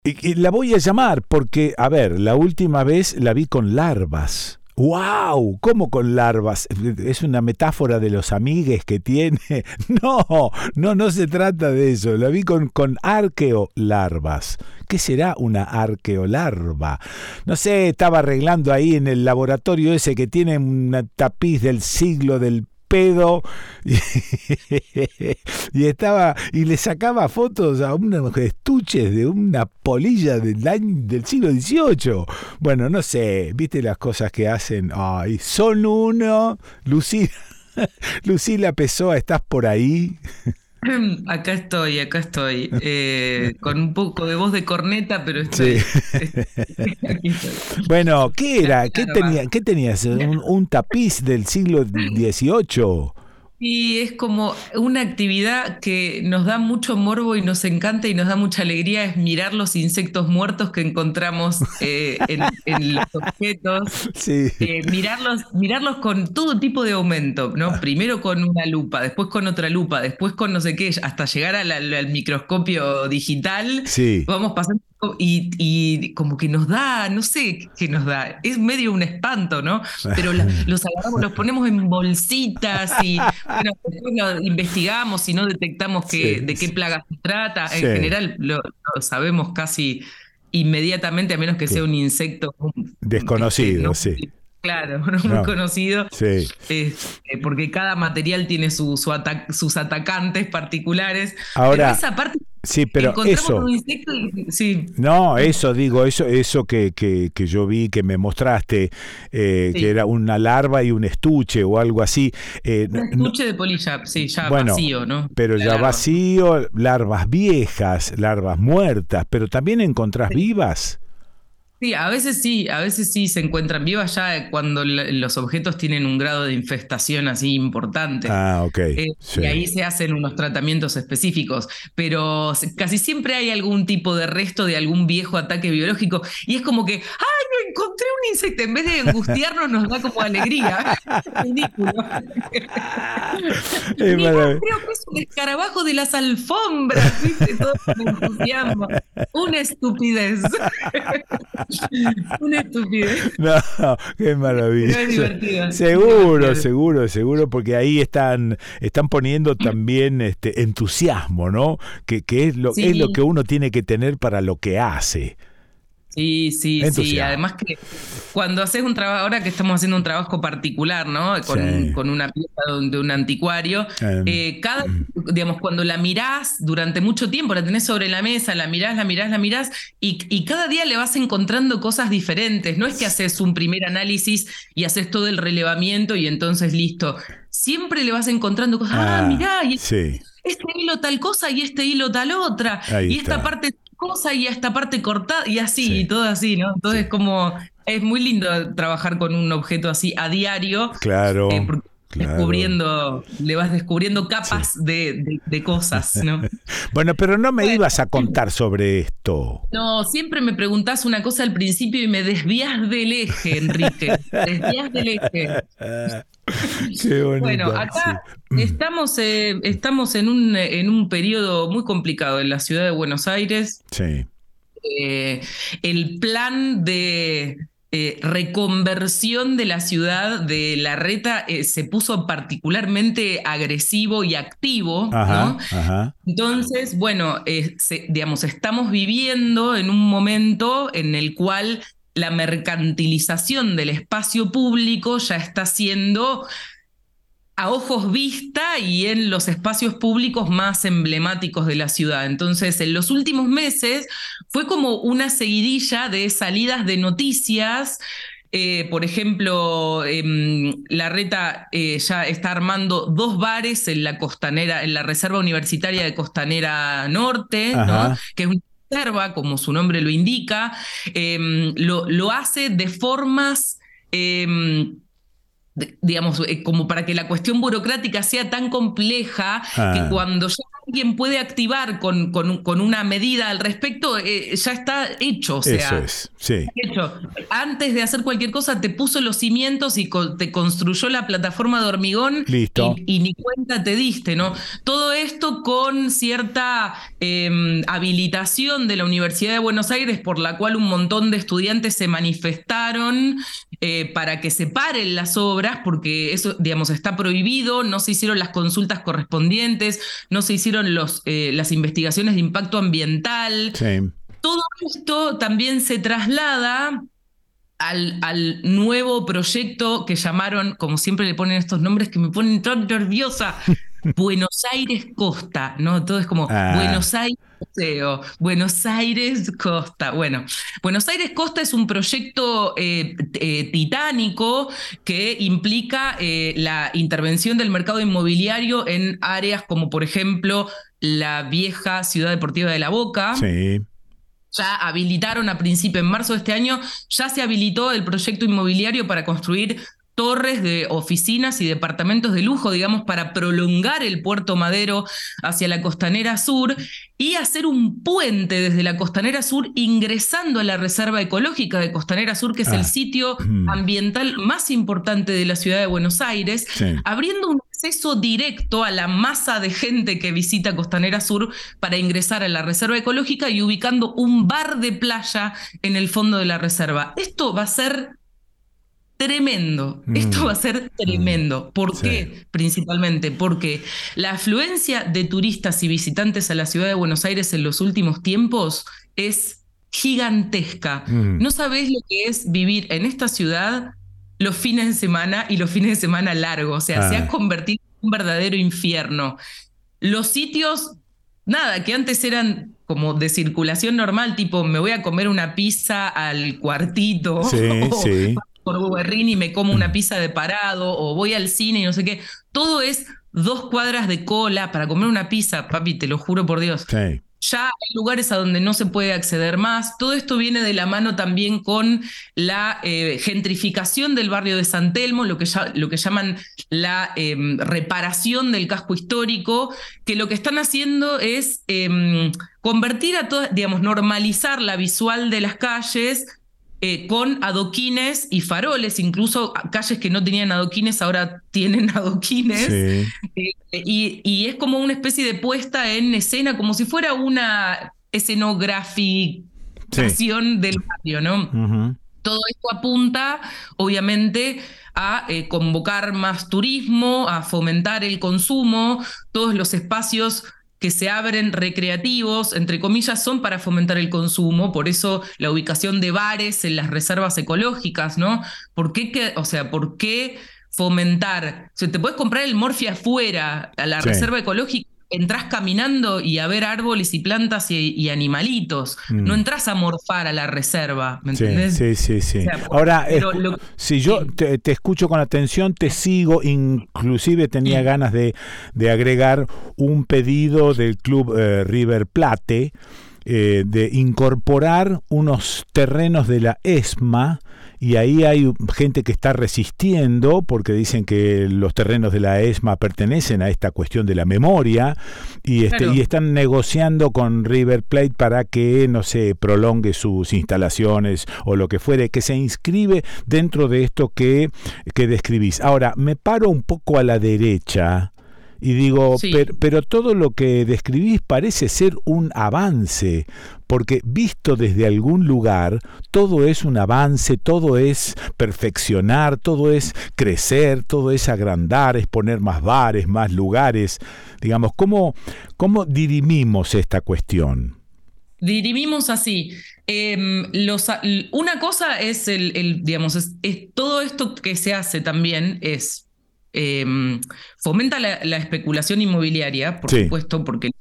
Y la voy a llamar porque, a ver, la última vez la vi con larvas. ¡Wow! ¿Cómo con larvas? ¿Es una metáfora de los amigues que tiene? No se trata de eso. La vi con arqueolarvas. ¿Qué será una arqueolarva? No sé, estaba arreglando ahí en el laboratorio ese que tiene un tapiz del siglo del pedo y le sacaba fotos a unos estuches de una polilla del siglo XVIII. Bueno, no sé, viste las cosas que hacen. Ay, son uno. Lucila Pessoa, ¿estás por ahí? Acá estoy, con un poco de voz de corneta, pero Sí. aquí estoy. Bueno, ¿qué era? Larva. ¿Qué tenías? ¿Un tapiz del siglo XVIII? Y es como una actividad que nos da mucho morbo y nos encanta y nos da mucha alegría, es mirar los insectos muertos que encontramos en los objetos. Sí, Mirarlos con todo tipo de aumento, ¿no? Primero con una lupa, después con otra lupa, después con no sé qué, hasta llegar al microscopio digital. sí. Vamos pasando y como que nos da, no sé qué nos da, es medio un espanto, ¿no? Pero los agarramos, los ponemos en bolsitas y bueno, después lo investigamos y no detectamos Sí, de qué plaga se trata. En sí. general lo sabemos casi inmediatamente, a menos que sea Sí. un insecto Desconocido, no sí. claro, no muy No, conocido, sí. porque cada material tiene sus atacantes particulares, pero Ahora, esa parte, sí, pero encontramos un eso, insecto y sí, no, eso digo, eso que yo vi, que me mostraste, que sí, era una larva y un estuche o algo así. un estuche de polilla, sí, ya Bueno, vacío, ¿no? pero La ya larva. vacío, larvas viejas, larvas muertas, pero también encontrás Sí. vivas. Sí, a veces sí se encuentran vivas ya cuando los objetos tienen un grado de infestación así importante. Ah, ok, Y sí. ahí se hacen unos tratamientos específicos, pero casi siempre hay algún tipo de resto de algún viejo ataque biológico y es como que, ¡ay, no encontré un insecto! En vez de angustiarnos nos da como alegría. Es ridículo. Es Mirá, maravilloso. creo que es un escarabajo de las alfombras, ¿viste? Todo con entusiasmo. Una estupidez. Una estupidez. No, qué Pero es maravilla. divertido, es Seguro, divertido. seguro, seguro, porque ahí están poniendo también entusiasmo, ¿no? Que es lo que Sí, uno tiene que tener para lo que hace. sí, sí, sí. Entusiasmo. Además que cuando haces un trabajo, ahora que estamos haciendo un trabajo particular, ¿no? Sí. Con una pieza de un anticuario, digamos, cuando la mirás durante mucho tiempo, la tenés sobre la mesa, la mirás, y cada día le vas encontrando cosas diferentes. No es que haces un primer análisis y haces todo el relevamiento y entonces listo. Siempre le vas encontrando cosas. Ah, Ah, mirá, y sí. este hilo tal cosa y este hilo tal otra, Ahí y esta está. parte tal cosa y esta parte cortada, y así, y Sí, todo así, ¿no? sí. Entonces, como es muy lindo trabajar con un objeto así a diario, Claro, porque claro. le vas descubriendo Sí. capas de cosas, ¿no? Bueno, pero no me Bueno, ibas a contar sobre esto. no, siempre me preguntás una cosa al principio y me desvías del eje, Enrique, desvías del eje. Qué Bueno, bonita, sí. acá estamos en un periodo muy complicado en la ciudad de Buenos Aires. Sí. El plan de reconversión de la ciudad de Larreta se puso particularmente agresivo y activo, ¿no? Ajá, ajá. Entonces, bueno, digamos, estamos viviendo en un momento en el cual la mercantilización del espacio público ya está siendo a ojos vista y en los espacios públicos más emblemáticos de la ciudad. Entonces, en los últimos meses fue como una seguidilla de salidas de noticias. Por ejemplo, Larreta ya está armando dos bares en la costanera, en la Reserva Universitaria de Costanera Norte, ¿no? Ajá. Que es una reserva, como su nombre lo indica. Lo hace de formas digamos, como para que la cuestión burocrática sea tan compleja que Ah, cuando ya alguien puede activar con una medida al respecto, ya está hecho. O sea, eso es, sí. hecho. Antes de hacer cualquier cosa, te puso los cimientos y te construyó la plataforma de hormigón Listo. y ni cuenta te diste, ¿no? Todo esto con cierta habilitación de la Universidad de Buenos Aires, por la cual un montón de estudiantes se manifestaron para que se paren las obras, porque eso, digamos, está prohibido, no se hicieron las consultas correspondientes, no se hicieron las investigaciones de impacto ambiental. Sí. Todo esto también se traslada al nuevo proyecto que llamaron, como siempre le ponen estos nombres que me ponen tan nerviosa, Buenos Aires Costa, ¿no? Todo es como Buenos Aires Museo, Buenos Aires Costa. Bueno, Buenos Aires Costa es un proyecto titánico que implica la intervención del mercado inmobiliario en áreas como, por ejemplo, la vieja Ciudad Deportiva de La Boca. Sí. Ya habilitaron en marzo de este año, ya se habilitó el proyecto inmobiliario para construir torres de oficinas y departamentos de lujo, digamos, para prolongar el Puerto Madero hacia la Costanera Sur y hacer un puente desde la Costanera Sur ingresando a la Reserva Ecológica de Costanera Sur, que es el sitio ambiental más importante de la ciudad de Buenos Aires, abriendo un acceso directo a la masa de gente que visita Costanera Sur para ingresar a la Reserva Ecológica y ubicando un bar de playa en el fondo de la reserva. Esto va a ser tremendo. Esto va a ser tremendo. ¿Por qué? Principalmente porque la afluencia de turistas y visitantes a la ciudad de Buenos Aires en los últimos tiempos es gigantesca. No sabés lo que es vivir en esta ciudad los fines de semana y los fines de semana largos. O sea, se ha convertido en un verdadero infierno. Los sitios, nada, que antes eran como de circulación normal, tipo me voy a comer una pizza al cuartito, por Guerrín y me como una pizza de parado, o voy al cine y no sé qué. Todo es 2 cuadras de cola para comer una pizza, papi, te lo juro por Dios. Ya hay lugares a donde no se puede acceder más. Todo esto viene de la mano también con la gentrificación del barrio de San Telmo, lo que llaman la reparación del casco histórico, que lo que están haciendo es convertir a todas, digamos, normalizar la visual de las calles con adoquines y faroles, incluso calles que no tenían adoquines ahora tienen adoquines, y es como una especie de puesta en escena, como si fuera una escenograficación del barrio, ¿no? Todo esto apunta, obviamente, a convocar más turismo, a fomentar el consumo. Todos los espacios que se abren recreativos, entre comillas, son para fomentar el consumo, por eso la ubicación de bares en las reservas ecológicas, ¿no? ¿Por qué fomentar? O sea, te puedes comprar el Morphy afuera, a la reserva ecológica, entrás caminando y a ver árboles y plantas y animalitos. No entrás a morfar a la reserva, ¿me entendés? Sí. O sea, ahora, si yo te escucho con atención, te sigo, inclusive tenía ganas de agregar un pedido del Club River Plate, de incorporar unos terrenos de la ESMA, y ahí hay gente que está resistiendo porque dicen que los terrenos de la ESMA pertenecen a esta cuestión de la memoria y están negociando con River Plate para que, no sé, prolongue sus instalaciones o lo que fuere, que se inscribe dentro de esto que describís. Ahora, me paro un poco a la derecha y digo, pero todo lo que describís parece ser un avance, porque visto desde algún lugar, todo es un avance, todo es perfeccionar, todo es crecer, todo es agrandar, es poner más bares, más lugares. Digamos, ¿cómo dirimimos esta cuestión? Dirimimos así. Una cosa es digamos, es todo esto que se hace también es fomenta la especulación inmobiliaria, por supuesto, porque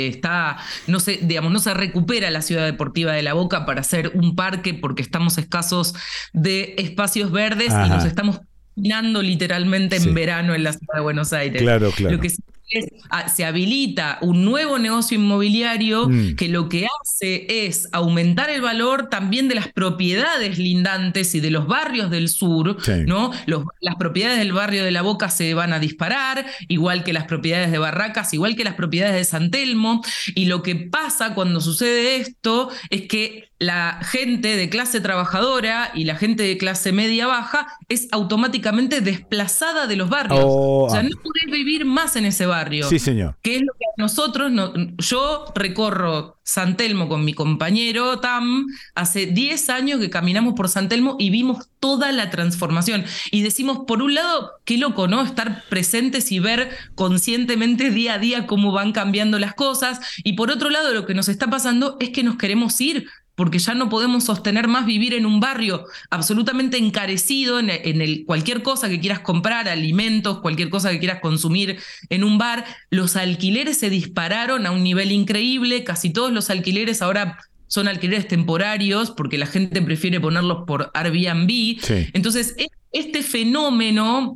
no se recupera la ciudad deportiva de La Boca para hacer un parque porque estamos escasos de espacios verdes y nos estamos cocinando literalmente en verano en la ciudad de Buenos Aires. Claro. Lo que se habilita un nuevo negocio inmobiliario que lo que hace es aumentar el valor también de las propiedades lindantes y de los barrios del sur, ¿no? Las propiedades del barrio de La Boca se van a disparar, igual que las propiedades de Barracas, igual que las propiedades de San Telmo, y lo que pasa cuando sucede esto es que la gente de clase trabajadora y la gente de clase media baja es automáticamente desplazada de los barrios. O sea, no podés vivir más en ese barrio. Sí, señor. Que es lo que a nosotros, yo recorro San Telmo con mi compañero Tam, hace 10 años que caminamos por San Telmo y vimos toda la transformación. Y decimos, por un lado, qué loco, ¿no? Estar presentes y ver conscientemente día a día cómo van cambiando las cosas. Y por otro lado, lo que nos está pasando es que nos queremos ir, porque ya no podemos sostener más vivir en un barrio absolutamente encarecido en cualquier cosa que quieras comprar, alimentos, cualquier cosa que quieras consumir en un bar. Los alquileres se dispararon a un nivel increíble, casi todos los alquileres ahora son alquileres temporarios porque la gente prefiere ponerlos por Airbnb. Entonces, este fenómeno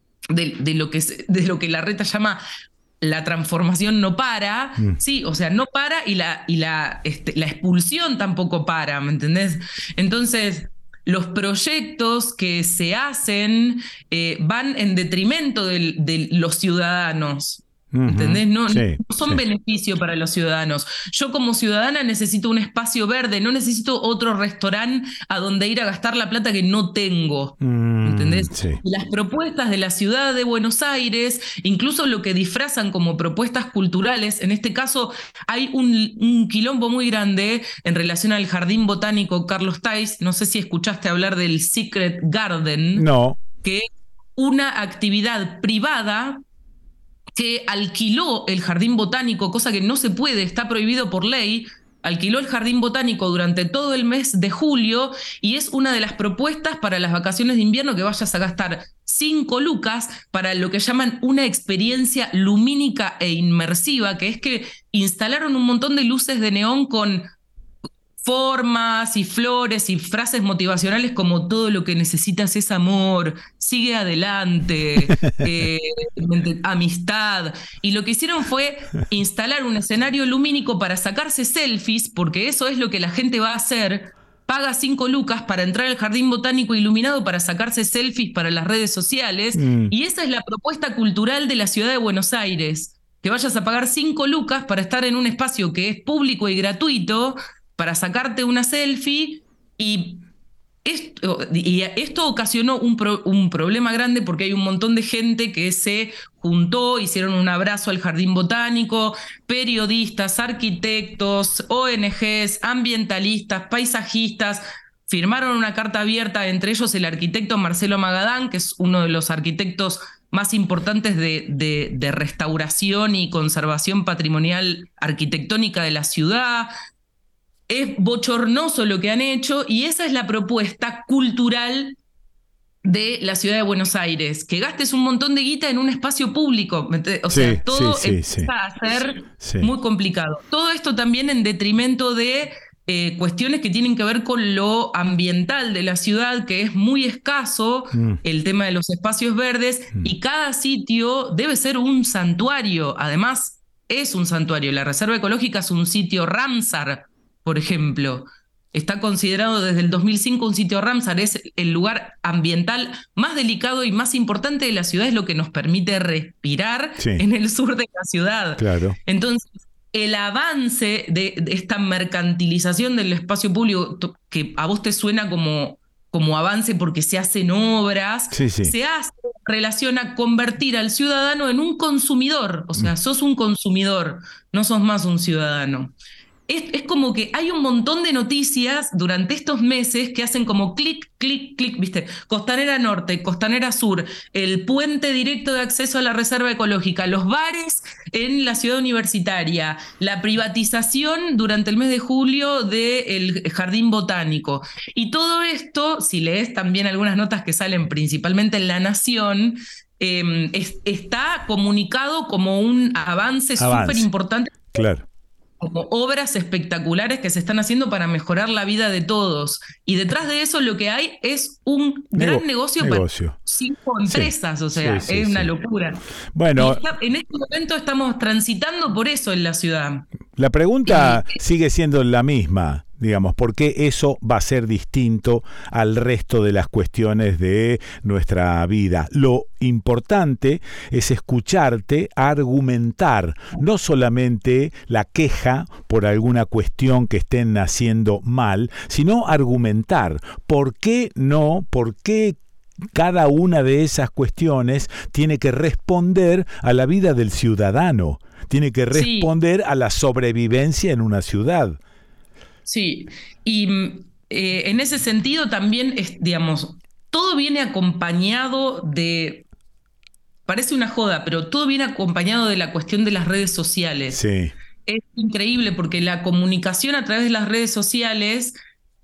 de lo que Larreta llama la transformación no para, sí, o sea, no para y la expulsión tampoco para, ¿me entendés? Entonces, los proyectos que se hacen van en detrimento de los ciudadanos. ¿Entendés? No son beneficio para los ciudadanos. Yo como ciudadana necesito un espacio verde, no necesito otro restaurante a donde ir a gastar la plata que no tengo. ¿Entendés? Las propuestas de la ciudad de Buenos Aires, incluso lo que disfrazan como propuestas culturales, en este caso hay un quilombo muy grande en relación al Jardín Botánico Carlos Taiz. No sé si escuchaste hablar del Secret Garden. No. Que es una actividad privada que alquiló el Jardín Botánico, cosa que no se puede, está prohibido por ley. Alquiló el Jardín Botánico durante todo el mes de julio y es una de las propuestas para las vacaciones de invierno, que vayas a gastar 5 lucas para lo que llaman una experiencia lumínica e inmersiva, que es que instalaron un montón de luces de neón con formas y flores y frases motivacionales como todo lo que necesitas es amor, sigue adelante, amistad. Y lo que hicieron fue instalar un escenario lumínico para sacarse selfies, porque eso es lo que la gente va a hacer. Paga 5 lucas para entrar al Jardín Botánico iluminado para sacarse selfies para las redes sociales. Y esa es la propuesta cultural de la ciudad de Buenos Aires. Que vayas a pagar 5 lucas para estar en un espacio que es público y gratuito, para sacarte una selfie, y esto ocasionó un problema grande porque hay un montón de gente que se juntó, hicieron un abrazo al Jardín Botánico, periodistas, arquitectos, ONGs, ambientalistas, paisajistas, firmaron una carta abierta, entre ellos el arquitecto Marcelo Magadán, que es uno de los arquitectos más importantes de restauración y conservación patrimonial arquitectónica de la ciudad. Es bochornoso lo que han hecho y esa es la propuesta cultural de la ciudad de Buenos Aires, que gastes un montón de guita en un espacio público. O sea, todo empieza a ser muy complicado. Todo esto también en detrimento de cuestiones que tienen que ver con lo ambiental de la ciudad, que es muy escaso, el tema de los espacios verdes, y cada sitio debe ser un santuario. Además, es un santuario. La Reserva Ecológica es un sitio Ramsar, por ejemplo. Está considerado desde el 2005 un sitio Ramsar, es el lugar ambiental más delicado y más importante de la ciudad, es lo que nos permite respirar en el sur de la ciudad. Claro. Entonces, el avance de esta mercantilización del espacio público, que a vos te suena como avance porque se hacen obras, se relaciona convertir al ciudadano en un consumidor. O sea, sos un consumidor, no sos más un ciudadano. Es como que hay un montón de noticias durante estos meses que hacen como clic, clic, clic, ¿viste? Costanera Norte, Costanera Sur, el puente directo de acceso a la Reserva Ecológica, los bares en la ciudad universitaria, la privatización durante el mes de julio del Jardín Botánico. Y todo esto, si lees también algunas notas que salen principalmente en La Nación, está comunicado como un avance súper importante. Claro. como obras espectaculares que se están haciendo para mejorar la vida de todos. Y detrás de eso lo que hay es un gran negocio para 5 empresas, o sea, es una locura. Bueno, en este momento estamos transitando por eso en la ciudad. La pregunta sigue siendo la misma. Digamos, ¿por qué eso va a ser distinto al resto de las cuestiones de nuestra vida? Lo importante es escucharte argumentar, no solamente la queja por alguna cuestión que estén haciendo mal, sino argumentar. ¿Por qué no? ¿Por qué cada una de esas cuestiones tiene que responder a la vida del ciudadano? Tiene que responder a la sobrevivencia en una ciudad. Sí, y en ese sentido también, digamos, todo viene acompañado de, parece una joda, pero todo viene acompañado de la cuestión de las redes sociales. Sí. Es increíble porque la comunicación a través de las redes sociales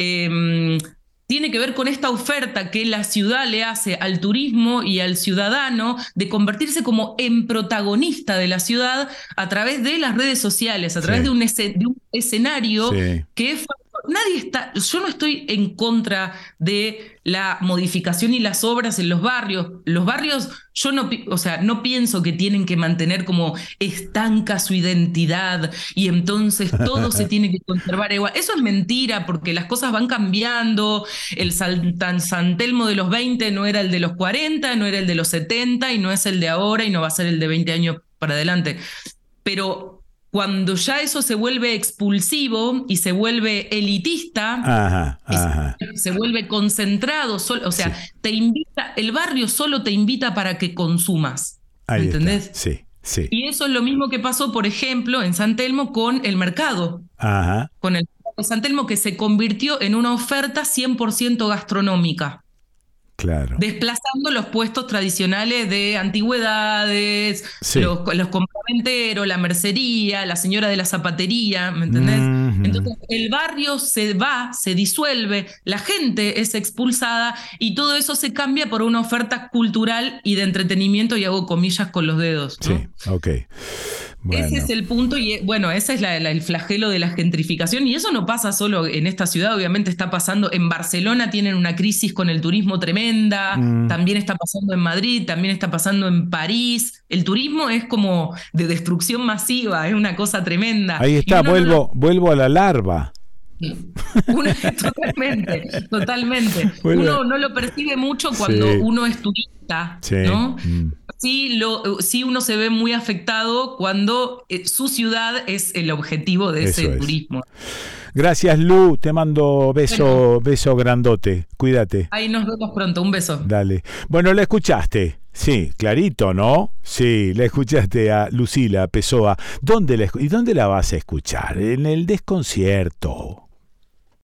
tiene que ver con esta oferta que la ciudad le hace al turismo y al ciudadano de convertirse como en protagonista de la ciudad a través de las redes sociales, a través de un escenario que es... yo no estoy en contra de la modificación y las obras en los barrios. Los barrios, yo no pienso que tienen que mantener como estanca su identidad y entonces todo se tiene que conservar igual. Eso es mentira porque las cosas van cambiando. El San Telmo de los 20 no era el de los 40, no era el de los 70 y no es el de ahora y no va a ser el de 20 años para adelante. Pero cuando ya eso se vuelve expulsivo y se vuelve elitista, se vuelve concentrado, o sea, te invita, el barrio solo te invita para que consumas. Ahí ¿entendés? Está. Sí, sí. Y eso es lo mismo que pasó, por ejemplo, en San Telmo con el mercado. Con el mercado de San Telmo, que se convirtió en una oferta 100% gastronómica. Claro. Desplazando los puestos tradicionales de antigüedades, los compraventaros, la mercería, la señora de la zapatería, ¿me entendés? Entonces el barrio se disuelve, la gente es expulsada y todo eso se cambia por una oferta cultural y de entretenimiento, y hago comillas con los dedos, ¿no? Sí, ok. Bueno. Ese es el punto y bueno, ese es el flagelo de la gentrificación, y eso no pasa solo en esta ciudad, obviamente está pasando en Barcelona, tienen una crisis con el turismo tremenda, también está pasando en Madrid, también está pasando en París. El turismo es como de destrucción masiva, es una cosa tremenda. Ahí está, vuelvo a la larva. Totalmente. Uno no lo percibe mucho cuando uno es turista, ¿no? Sí, uno se ve muy afectado cuando su ciudad es el objetivo de ese turismo. Gracias, Lu, te mando beso grandote, cuídate. Ahí nos vemos pronto, un beso. Dale. Bueno, la escuchaste. Sí, clarito, ¿no? Sí, la escuchaste a Lucila Pessoa. ¿Y dónde la vas a escuchar? En el desconcierto.